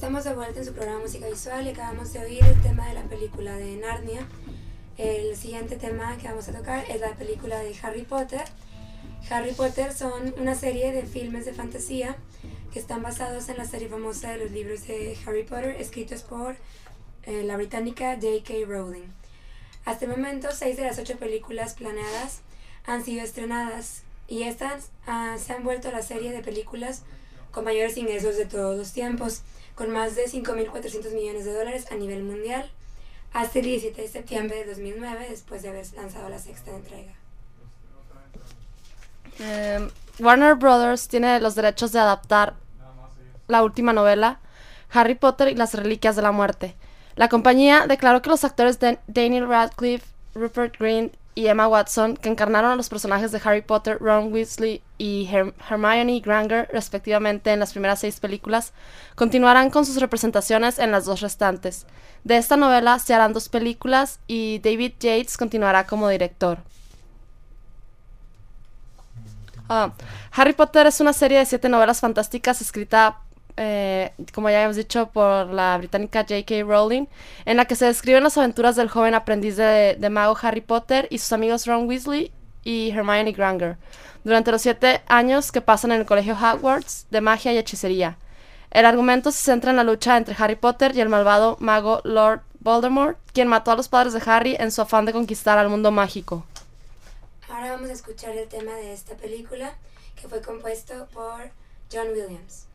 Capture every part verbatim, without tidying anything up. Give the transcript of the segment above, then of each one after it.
estamos de vuelta en su programa Música Visual y acabamos de oír el tema de la película de Narnia. El siguiente tema que vamos a tocar es la película de Harry Potter. Harry Potter son una serie de filmes de fantasía que están basados en la serie famosa de los libros de Harry Potter escritos por eh, la británica J K Rowling. Hasta el momento, seis de las ocho películas planeadas han sido estrenadas y estas uh, se han vuelto la serie de películas con mayores ingresos de todos los tiempos, con más de cinco mil cuatrocientos millones de dólares a nivel mundial, hasta el diecisiete de septiembre de dos mil nueve, después de haber lanzado la sexta entrega. Eh, Warner Brothers tiene los derechos de adaptar la última novela, Harry Potter y las Reliquias de la Muerte. La compañía declaró que los actores Dan- Daniel Radcliffe, Rupert Grint y Emma Watson, que encarnaron a los personajes de Harry Potter, Ron Weasley y Her- Hermione Granger, respectivamente en las primeras seis películas, continuarán con sus representaciones en las dos restantes. De esta novela se harán dos películas y David Yates continuará como director. Uh, Harry Potter es una serie de siete novelas fantásticas escrita, eh, como ya hemos dicho, por la británica J K Rowling, en la que se describen las aventuras del joven aprendiz de, de mago Harry Potter y sus amigos Ron Weasley y Hermione Granger, durante los siete años que pasan en el colegio Hogwarts de magia y hechicería. El argumento se centra en la lucha entre Harry Potter y el malvado mago Lord Voldemort, quien mató a los padres de Harry en su afán de conquistar al mundo mágico. Ahora vamos a escuchar el tema de esta película, que fue compuesto por John Williams.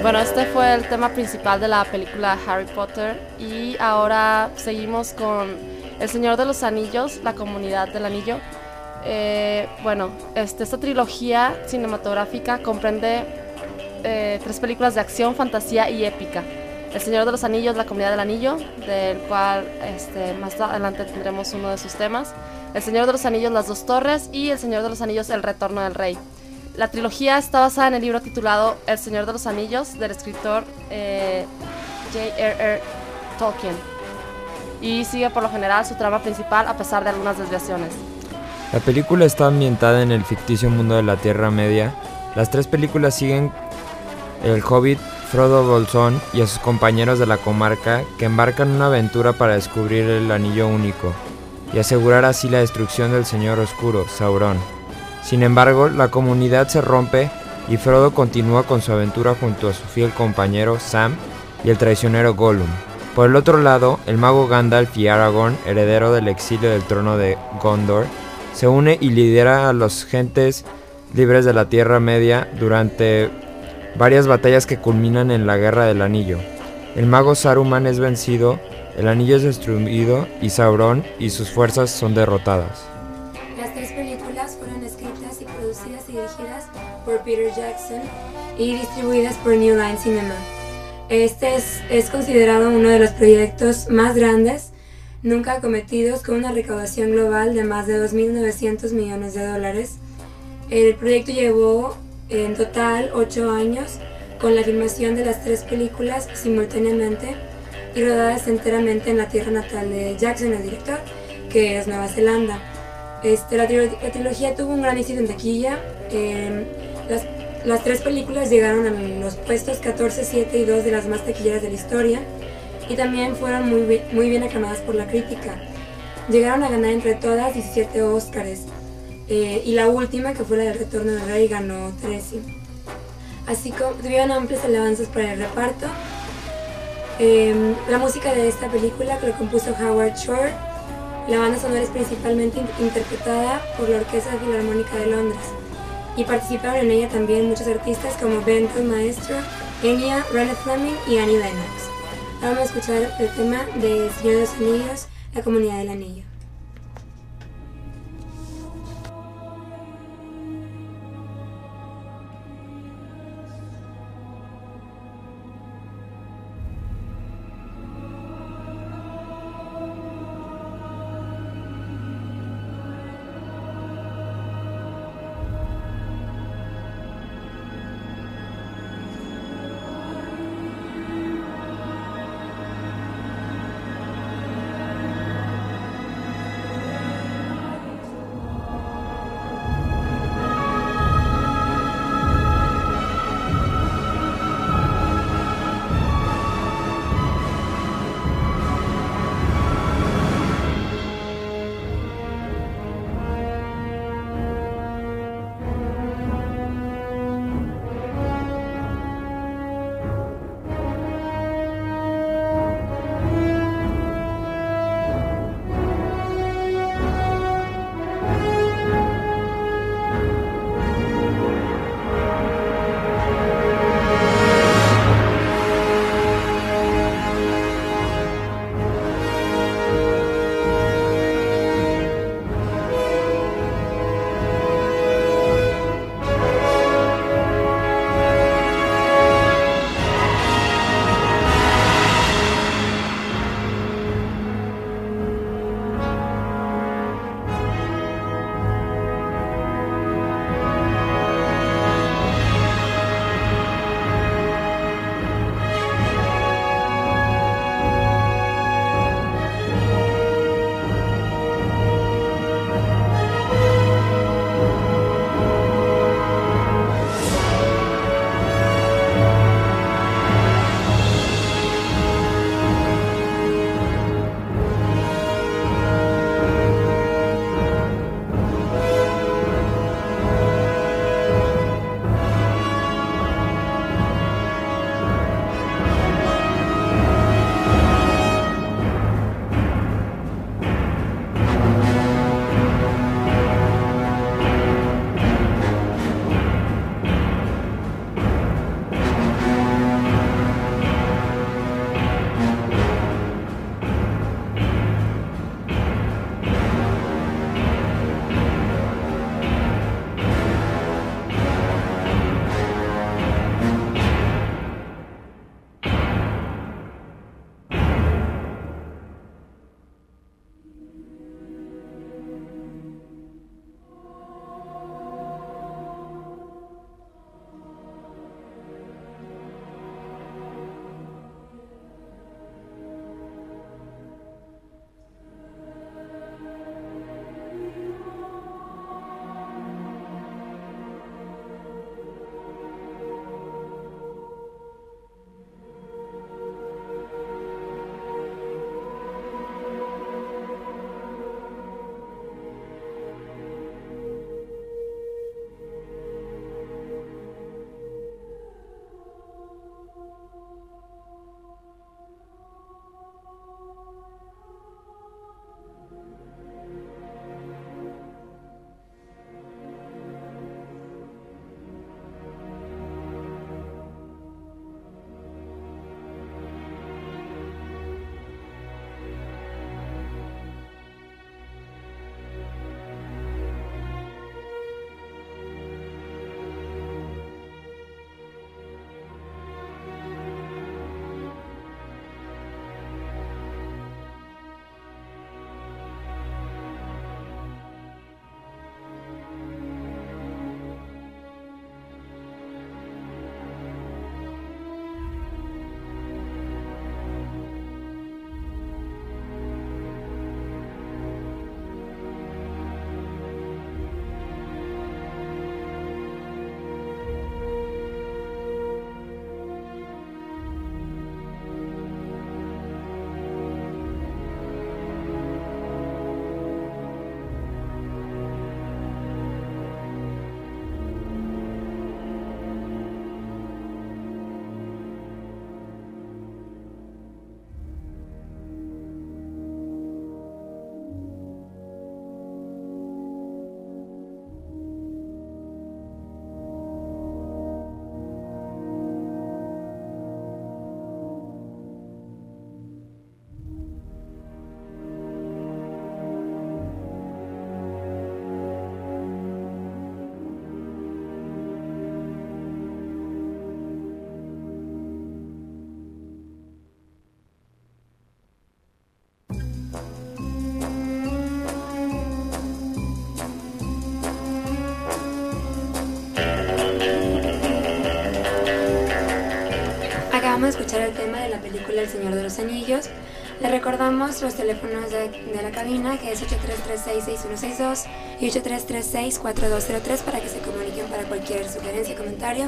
Bueno, este fue el tema principal de la película Harry Potter y ahora seguimos con El Señor de los Anillos, la Comunidad del Anillo. Eh, bueno, este, esta trilogía cinematográfica comprende eh, tres películas de acción, fantasía y épica. El Señor de los Anillos, la Comunidad del Anillo, del cual este, más adelante tendremos uno de sus temas. El Señor de los Anillos, Las Dos Torres y El Señor de los Anillos, El Retorno del Rey. La trilogía está basada en el libro titulado El Señor de los Anillos del escritor eh, J R R Tolkien y sigue por lo general su trama principal a pesar de algunas desviaciones. La película está ambientada en el ficticio mundo de la Tierra Media. Las tres películas siguen el Hobbit, Frodo Bolsón y a sus compañeros de la comarca que embarcan en una aventura para descubrir el anillo único y asegurar así la destrucción del Señor Oscuro, Sauron. Sin embargo, la comunidad se rompe y Frodo continúa con su aventura junto a su fiel compañero Sam y el traicionero Gollum. Por el otro lado, el mago Gandalf y Aragorn, heredero del exilio del trono de Gondor, se une y lidera a los gentes libres de la Tierra Media durante varias batallas que culminan en la Guerra del Anillo. El mago Saruman es vencido, el anillo es destruido y Sauron y sus fuerzas son derrotadas. Las tres películas fueron escritas y producidas y dirigidas por Peter Jackson y distribuidas por New Line Cinema. Este es, es considerado uno de los proyectos más grandes nunca cometidos, con una recaudación global de más de dos mil novecientos millones de dólares. El proyecto llevó en total ocho años con la filmación de las tres películas simultáneamente y rodadas enteramente en la tierra natal de Jackson, el director, que es Nueva Zelanda. Este, la, trilog- la trilogía tuvo un gran éxito en taquilla. Eh, las, las tres películas llegaron a los puestos catorce, siete y dos de las más taquilleras de la historia y también fueron muy, bi- muy bien aclamadas por la crítica. Llegaron a ganar entre todas diecisiete Óscares. Eh, y la última, que fue la del Retorno del Rey, ganó trece. Así como tuvieron amplias alabanzas para el reparto. Eh, la música de esta película que lo compuso Howard Shore. La banda sonora es principalmente in- interpretada por la Orquesta Filarmónica de Londres. Y participaron en ella también muchos artistas como Benton Maestro, Enya, René Fleming y Annie Lennox. Ahora vamos a escuchar el tema de Señor de los Anillos, La Comunidad del Anillo. acabamos de escuchar el tema de la película El Señor de los Anillos. Les recordamos los teléfonos de, de la cabina, que es ocho tres tres seis, seis uno seis dos y ocho tres tres seis, cuatro dos cero tres para que se comuniquen para cualquier sugerencia, comentario.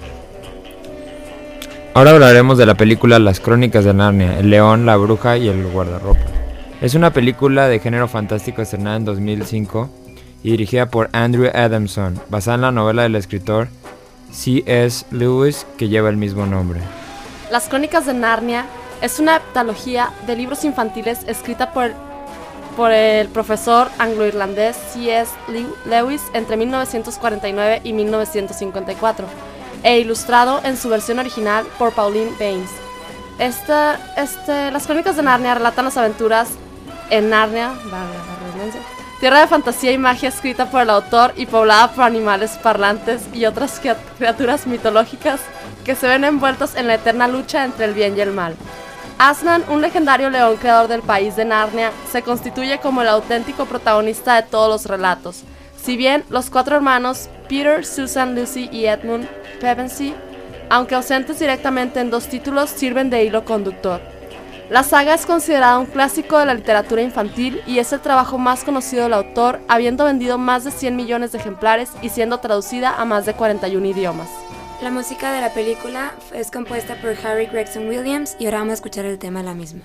Ahora hablaremos de la película Las Crónicas de Narnia, El León, la Bruja y el Guardarropa. Es una película de género fantástico estrenada en dos mil cinco y dirigida por Andrew Adamson, basada en la novela del escritor C S Lewis que lleva el mismo nombre. Las Crónicas de Narnia es una heptalogía de libros infantiles escrita por, por el profesor anglo-irlandés C S Lewis entre mil novecientos cuarenta y nueve y mil novecientos cincuenta y cuatro e ilustrado en su versión original por Pauline Baynes. Esta, este, las Crónicas de Narnia relatan las aventuras en Narnia, tierra de fantasía y magia escrita por el autor y poblada por animales parlantes y otras criaturas mitológicas que se ven envueltos en la eterna lucha entre el bien y el mal. Aslan, un legendario león creador del país de Narnia, se constituye como el auténtico protagonista de todos los relatos. Si bien los cuatro hermanos, Peter, Susan, Lucy y Edmund Pevensey, aunque ausentes directamente en dos títulos, sirven de hilo conductor. La saga es considerada un clásico de la literatura infantil y es el trabajo más conocido del autor, habiendo vendido más de cien millones de ejemplares y siendo traducida a más de cuarenta y un idiomas. La música de la película es compuesta por Harry Gregson Williams y ahora vamos a escuchar el tema de la misma.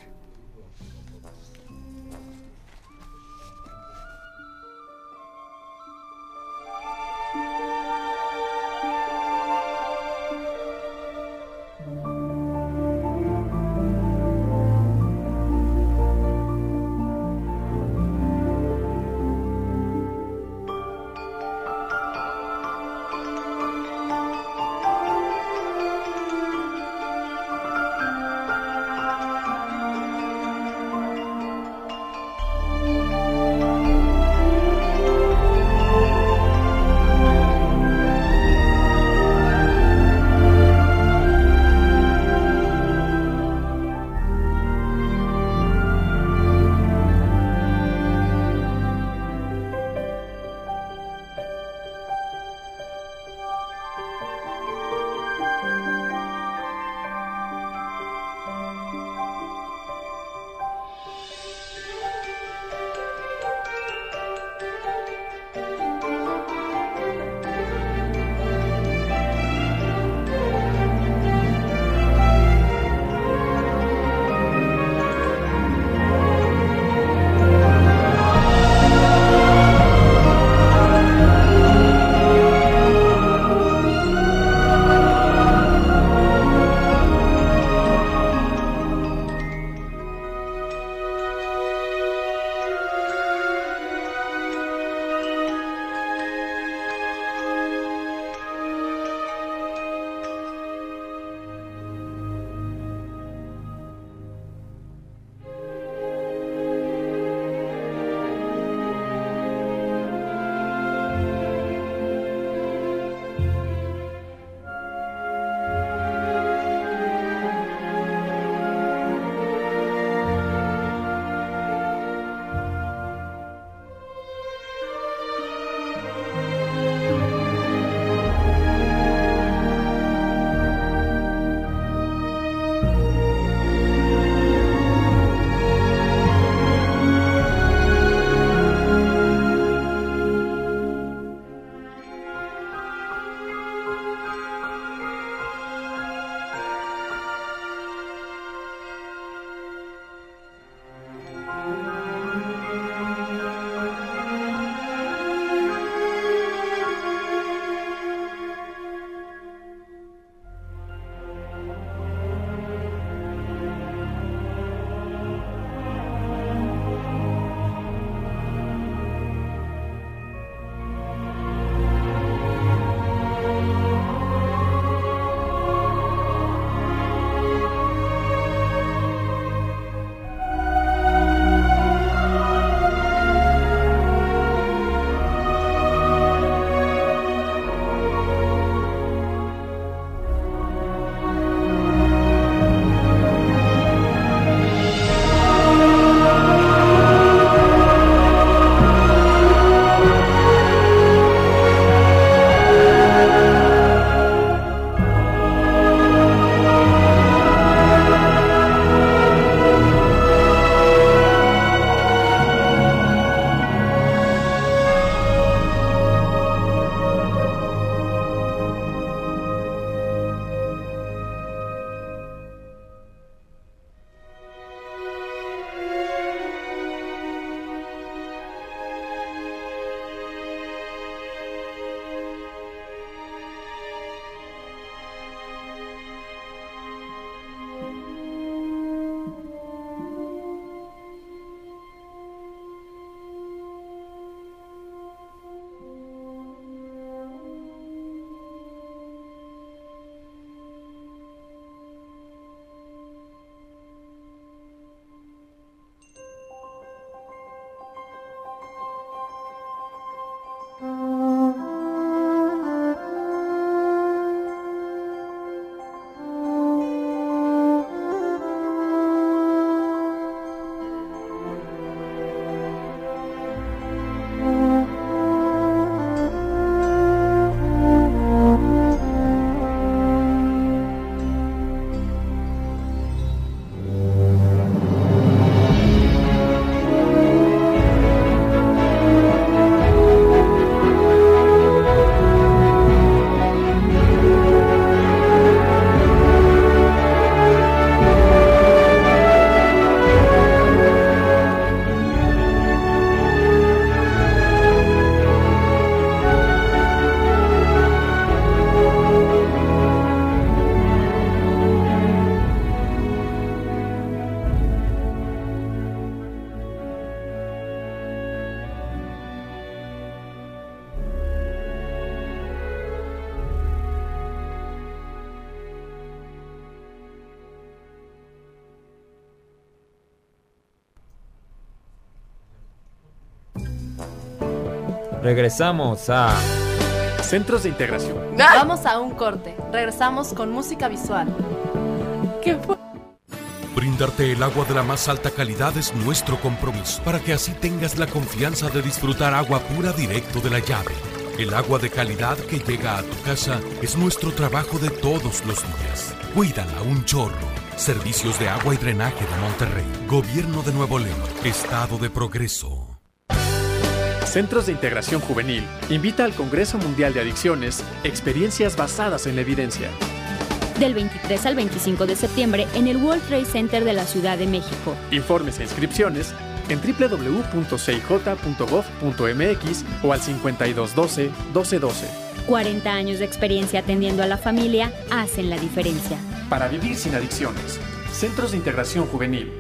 Regresamos a Centros de Integración. Vamos a un corte. Regresamos con música visual. ¿Qué fue? Brindarte el agua de la más alta calidad es nuestro compromiso, para que así tengas la confianza de disfrutar agua pura directo de la llave. El agua de calidad que llega a tu casa es nuestro trabajo de todos los días. Cuídala un chorro. Servicios de agua y drenaje de Monterrey. Gobierno de Nuevo León. Estado de Progreso. Centros de Integración Juvenil invita al Congreso Mundial de Adicciones experiencias basadas en la evidencia. Del veintitrés al veinticinco de septiembre en el World Trade Center de la Ciudad de México. Informes e inscripciones en doble u doble u doble u punto c i j punto gov punto m x o al cincuenta y dos doce, doce doce. cuarenta años de experiencia atendiendo a la familia hacen la diferencia. Para vivir sin adicciones. Centros de Integración Juvenil.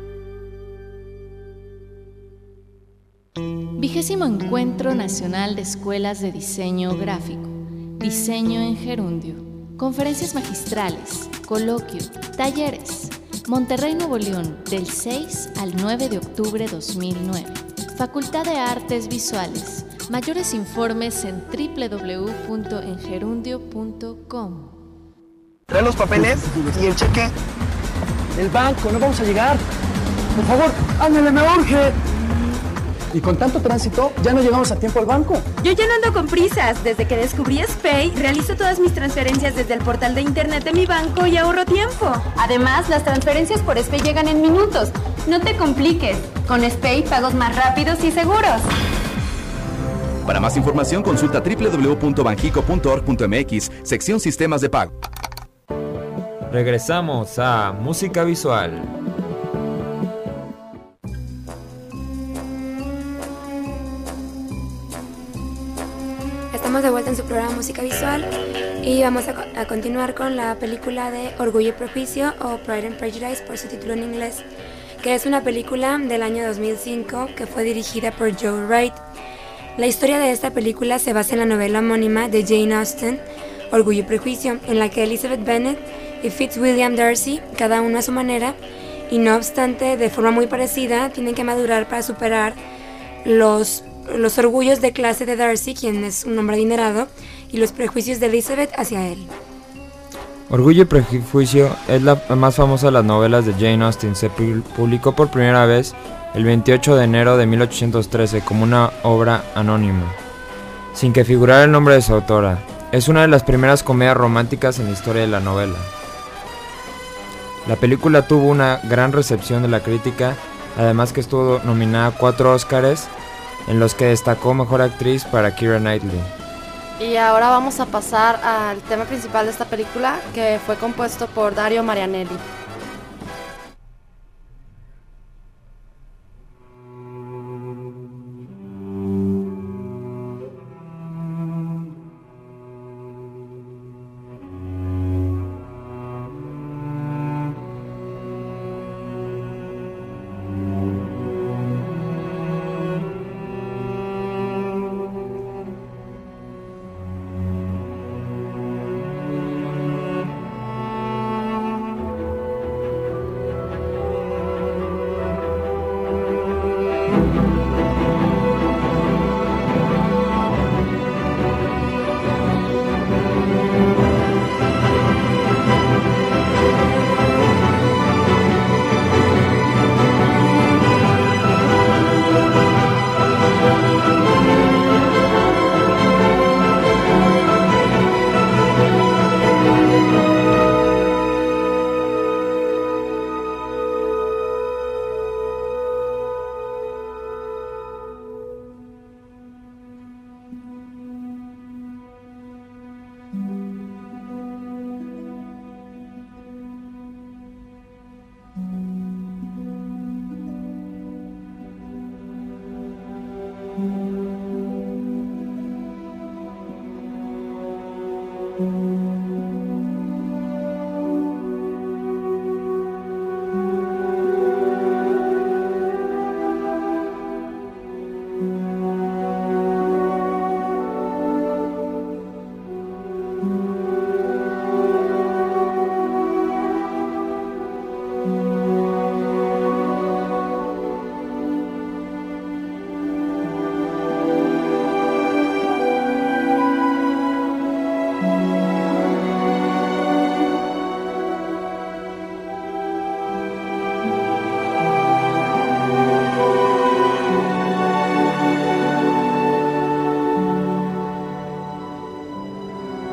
Vigésimo Encuentro Nacional de Escuelas de Diseño Gráfico. Diseño en Gerundio. Conferencias magistrales, coloquio, talleres. Monterrey, Nuevo León, del seis al nueve de octubre de dos mil nueve. Facultad de Artes Visuales. Mayores informes en doble u doble u doble u punto engerundio punto com. Trae los papeles y el cheque. El banco, no vamos a llegar. Por favor, ándale, me urge. Y con tanto tránsito, ya no llegamos a tiempo al banco. Yo ya no ando con prisas. Desde que descubrí SPAY, realizo todas mis transferencias desde el portal de internet de mi banco y ahorro tiempo. Además, las transferencias por SPAY llegan en minutos. No te compliques. Con SPAY, pagos más rápidos y seguros. Para más información, consulta doble u doble u doble u punto banjico punto org punto m x, sección Sistemas de Pago. Regresamos a música visual. Estamos de vuelta en su programa Música Visual y vamos a, a continuar con la película de Orgullo y Prejuicio, o Pride and Prejudice por su título en inglés, que es una película del año dos mil cinco que fue dirigida por Joe Wright. La historia de esta película se basa en la novela homónima de Jane Austen, Orgullo y Prejuicio, en la que Elizabeth Bennet y Fitzwilliam Darcy, cada uno a su manera, y no obstante de forma muy parecida, tienen que madurar para superar los los orgullos de clase de Darcy, quien es un hombre adinerado, y los prejuicios de Elizabeth hacia él. Orgullo y Prejuicio es la más famosa de las novelas de Jane Austen. Se publicó por primera vez el veintiocho de enero de mil ochocientos trece como una obra anónima, sin que figurara el nombre de su autora. Es una de las primeras comedias románticas en la historia de la novela. La película tuvo una gran recepción de la crítica, además que estuvo nominada a cuatro Óscares, en los que destacó Mejor Actriz para Keira Knightley. Y ahora vamos a pasar al tema principal de esta película, que fue compuesto por Dario Marianelli.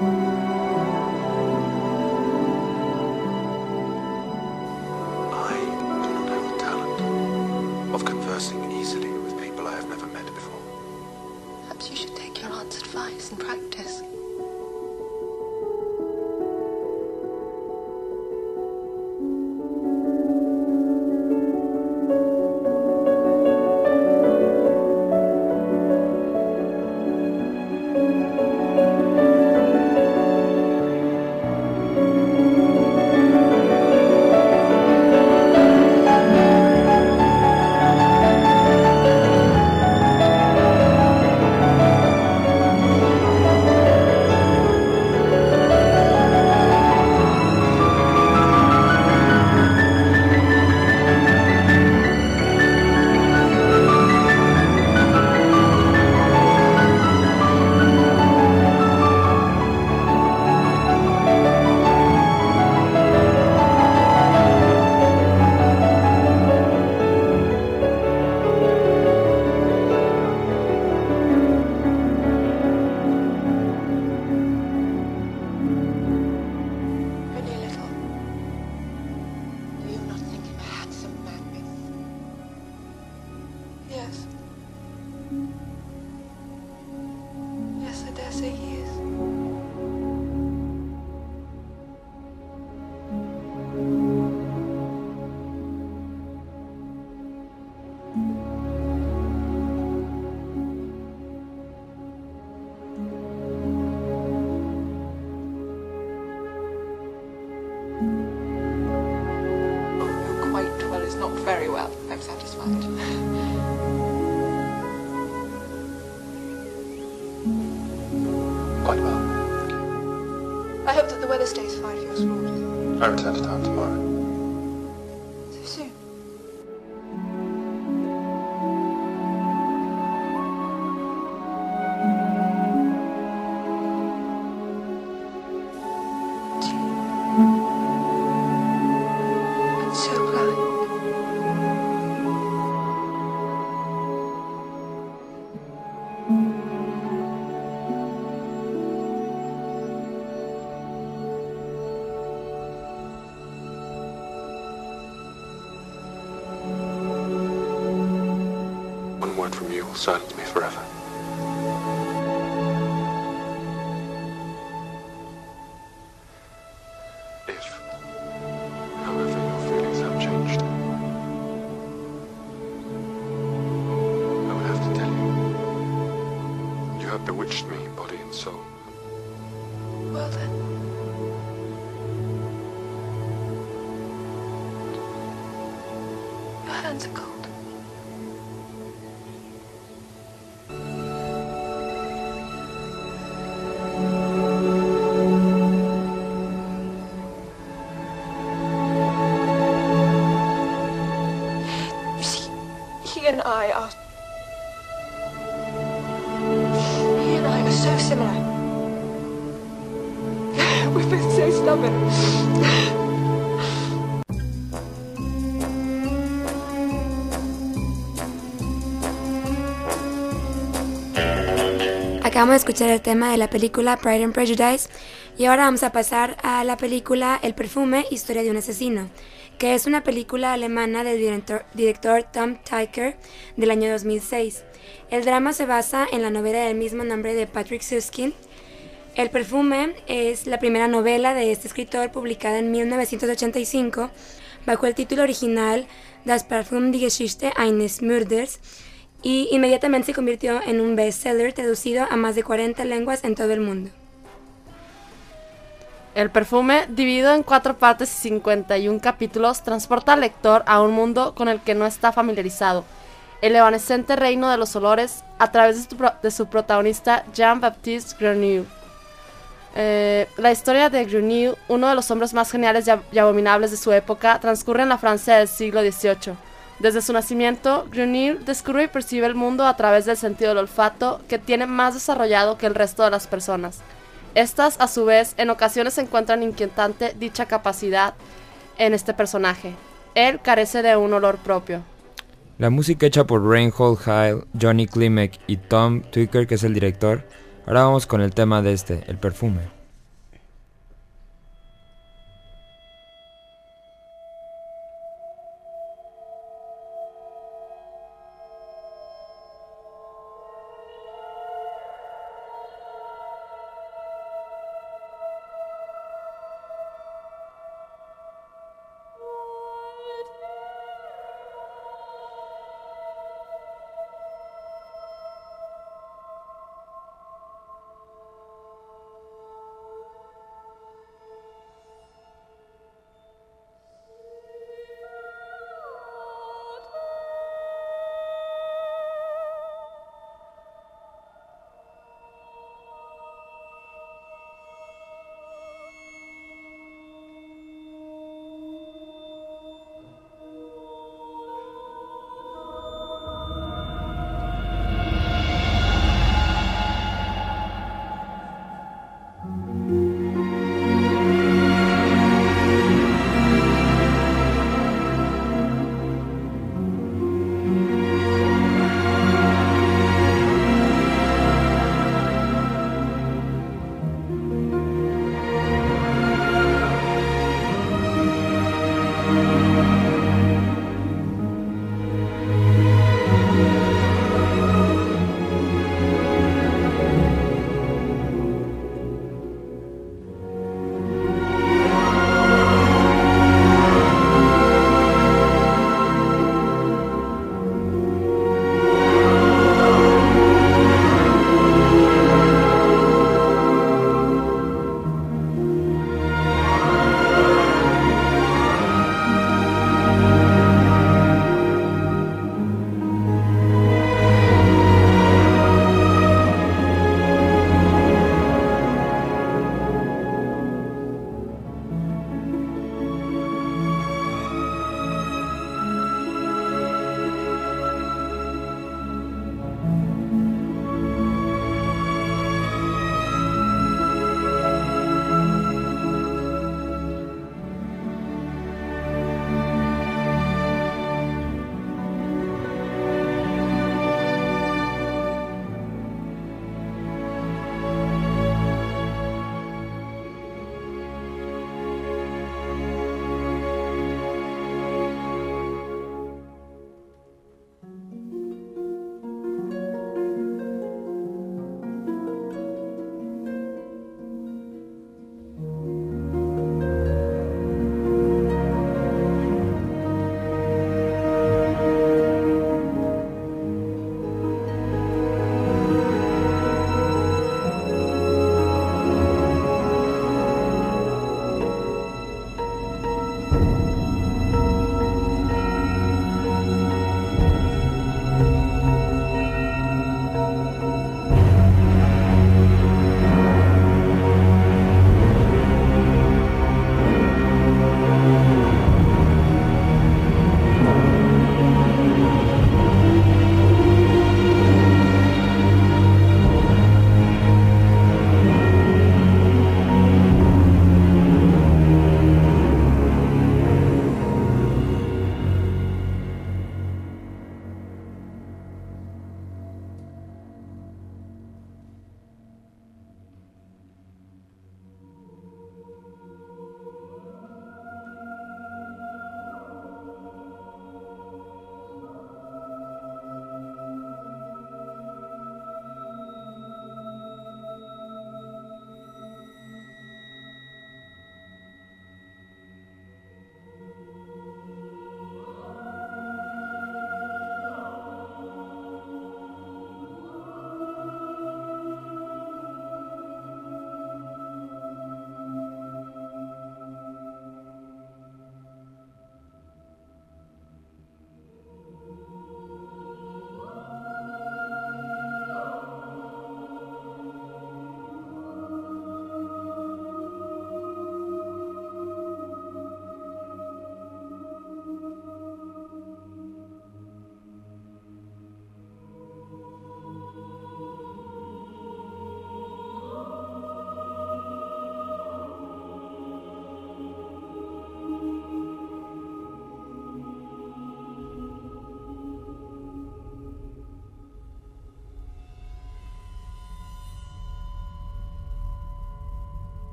Of conversing easily with people I have never met before. Perhaps you should take your aunt's advice and practice. Yes. Yes, I dare say he is. Quite well is not very well, I'm satisfied. Quite well. I hope that the weather stays fine for your sport. I return to town tomorrow. So soon. I'm so glad. One word from you will silence me forever. If, however, your feelings have changed, I would have to tell you, you have bewitched me, body and soul. Well then. Your hands are cold. You see, he and I are... He and I are so similar. We've been so stubborn. Acabamos de escuchar el tema de la película Pride and Prejudice y ahora vamos a pasar a la película El perfume, historia de un asesino, que es una película alemana del director, director Tom Tykwer del año dos mil seis. El drama se basa en la novela del mismo nombre de Patrick Süskind. El perfume es la primera novela de este escritor publicada en mil novecientos ochenta y cinco bajo el título original Das Parfum, die Geschichte eines Mörders, y inmediatamente se convirtió en un bestseller traducido a más de cuarenta lenguas en todo el mundo. El perfume, dividido en cuatro partes y cincuenta y un capítulos, transporta al lector a un mundo con el que no está familiarizado, el evanescente reino de los olores, a través de su, pro- de su protagonista Jean-Baptiste Grenouille. Eh, la historia de Grenouille, uno de los hombres más geniales y, ab- y abominables de su época, transcurre en la Francia del siglo dieciocho. Desde su nacimiento, Grenouille descubre y percibe el mundo a través del sentido del olfato, que tiene más desarrollado que el resto de las personas. Estas, a su vez, en ocasiones encuentran inquietante dicha capacidad en este personaje. Él carece de un olor propio. La música hecha por Reinhold Heil, Johnny Klimek y Tom Tykwer, que es el director. Ahora vamos con el tema de este, el perfume.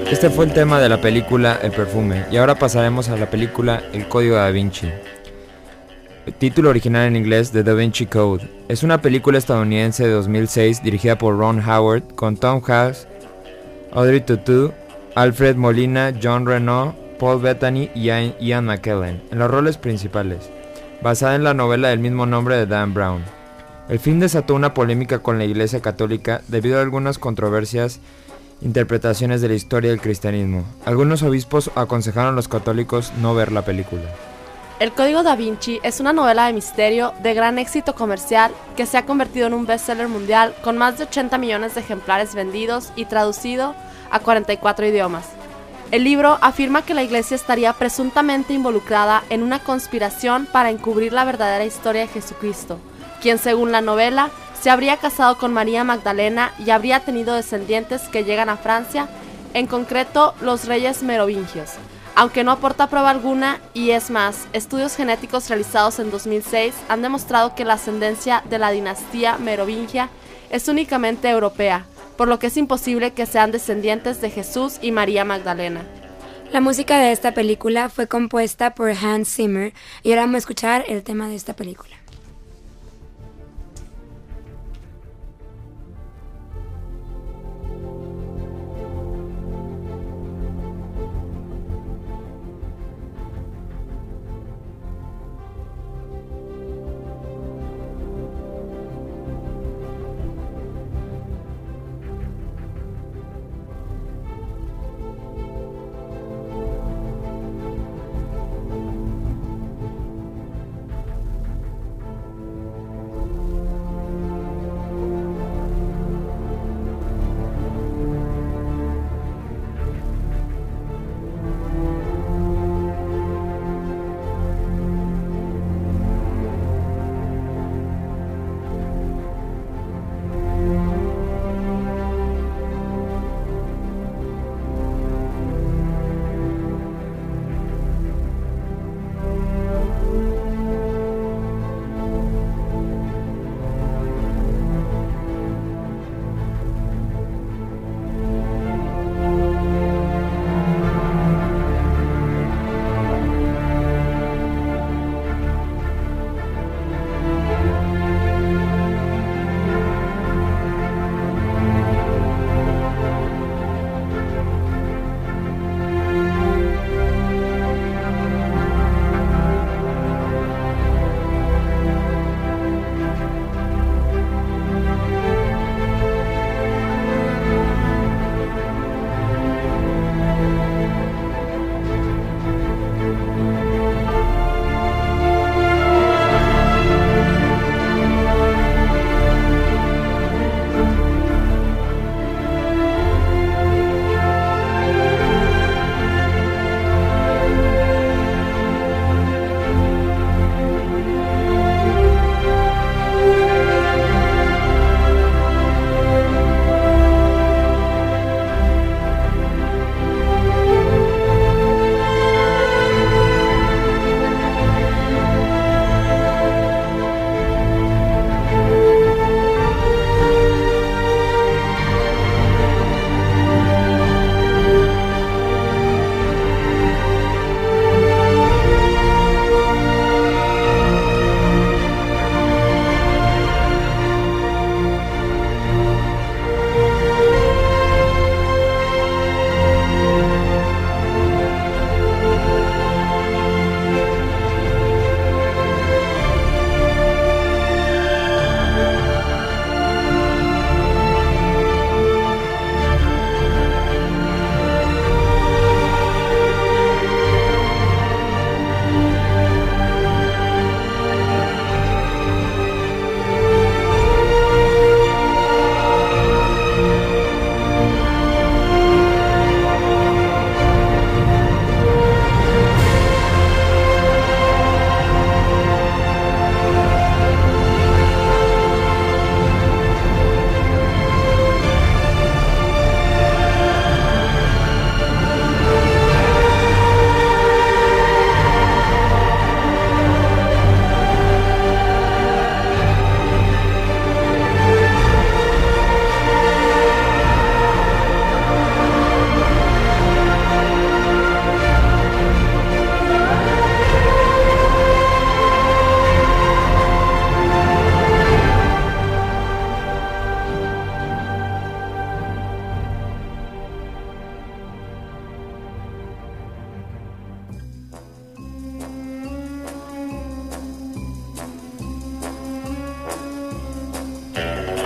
Este fue el tema de la película El perfume, y ahora pasaremos a la película El código da Vinci. El título original en inglés, The Da Vinci Code. Es una película estadounidense de dos mil seis dirigida por Ron Howard, con Tom Hanks, Audrey Tautou, Alfred Molina, John Reno, Paul Bettany y Ian McKellen en los roles principales, basada en la novela del mismo nombre de Dan Brown. El film desató una polémica con la Iglesia Católica debido a algunas controversias interpretaciones de la historia del cristianismo. Algunos obispos aconsejaron a los católicos no ver la película. El Código da Vinci es una novela de misterio de gran éxito comercial que se ha convertido en un bestseller mundial con más de ochenta millones de ejemplares vendidos y traducido a cuarenta y cuatro idiomas. El libro afirma que la Iglesia estaría presuntamente involucrada en una conspiración para encubrir la verdadera historia de Jesucristo, quien según la novela se habría casado con María Magdalena y habría tenido descendientes que llegan a Francia, en concreto los reyes merovingios, aunque no aporta prueba alguna, y es más, estudios genéticos realizados en dos mil seis han demostrado que la ascendencia de la dinastía merovingia es únicamente europea, por lo que es imposible que sean descendientes de Jesús y María Magdalena. La música de esta película fue compuesta por Hans Zimmer, y ahora vamos a escuchar el tema de esta película.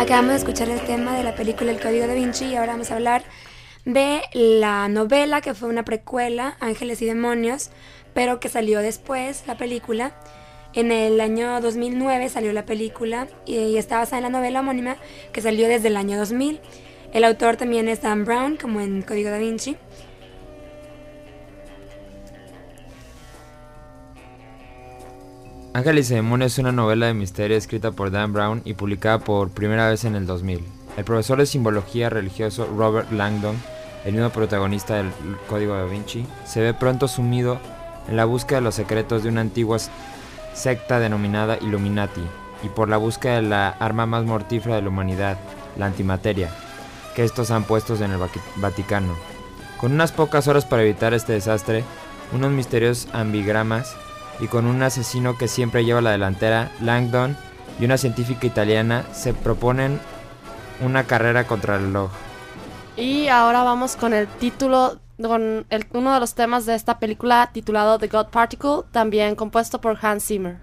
Acabamos de escuchar el tema de la película El Código Da Vinci y ahora vamos a hablar de la novela que fue una precuela, Ángeles y Demonios, pero que salió después, la película. En el año dos mil nueve salió la película y está basada en la novela homónima que salió desde el año dos mil. El autor también es Dan Brown, como en Código Da Vinci. Ángeles y Demonios es una novela de misterio escrita por Dan Brown y publicada por primera vez en el dos mil. El profesor de simbología religioso Robert Langdon, el mismo protagonista del Código Da Vinci, se ve pronto sumido en la búsqueda de los secretos de una antigua secta denominada Illuminati y por la búsqueda de la arma más mortífera de la humanidad, la antimateria, que estos han puestos en el Vaticano. Con unas pocas horas para evitar este desastre, unos misteriosos ambigramas y con un asesino que siempre lleva la delantera, Langdon y una científica italiana se proponen una carrera contra el reloj. Y ahora vamos con el título, con el, uno de los temas de esta película titulado The God Particle, también compuesto por Hans Zimmer.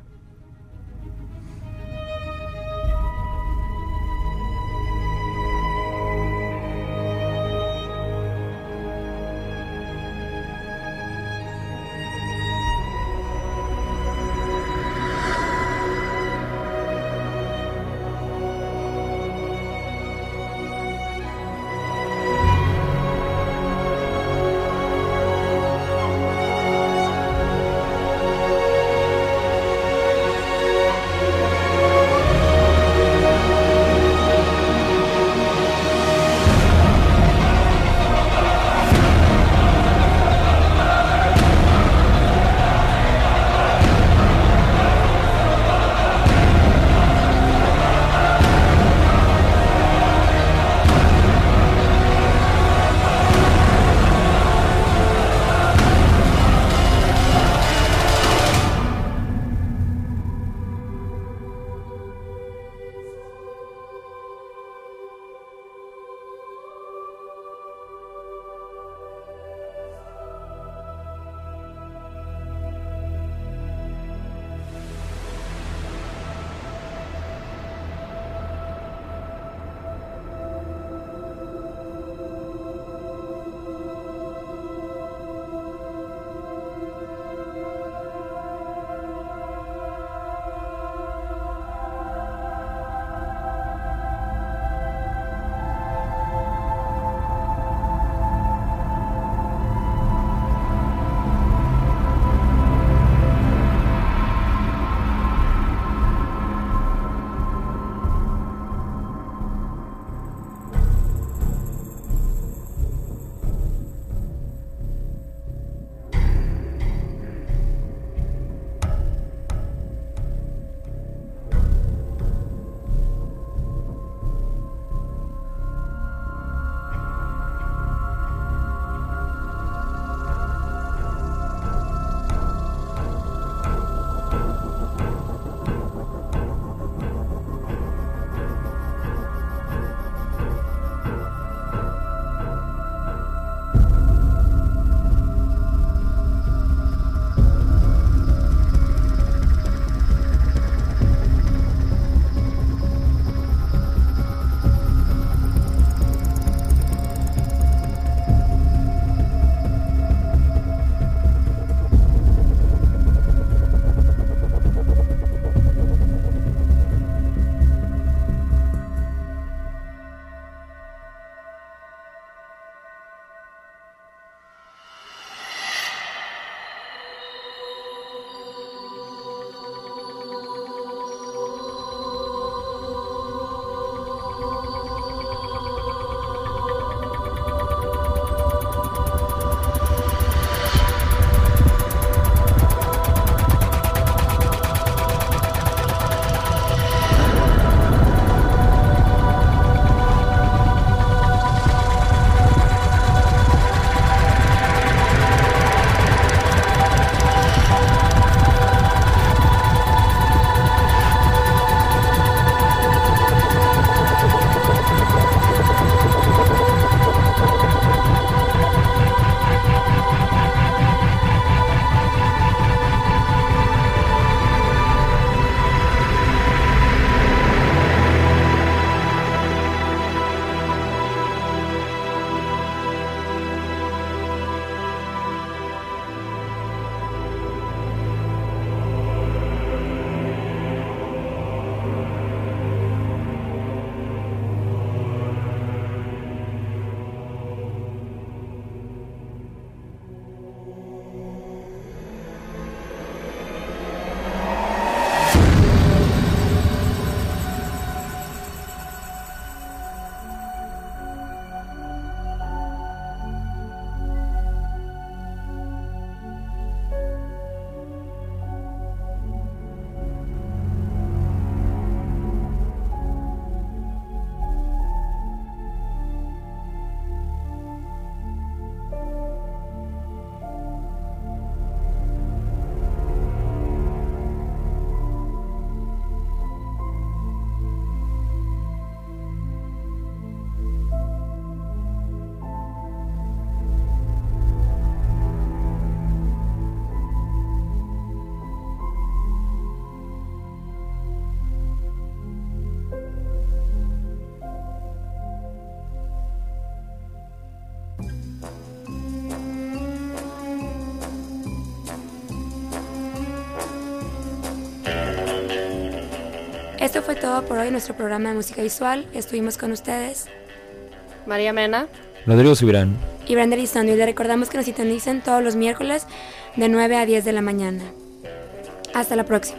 Esto fue todo por hoy en nuestro programa de música visual. Estuvimos con ustedes María Mena, Rodrigo Subirán y Brenda Elizondo, y les recordamos que nos sintonicen todos los miércoles de nueve a diez de la mañana. Hasta la próxima.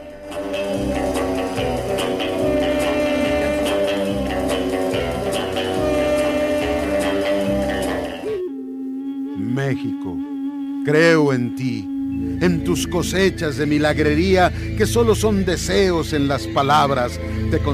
México, creo en ti, en tus cosechas de milagrería que solo son deseos en las palabras. Te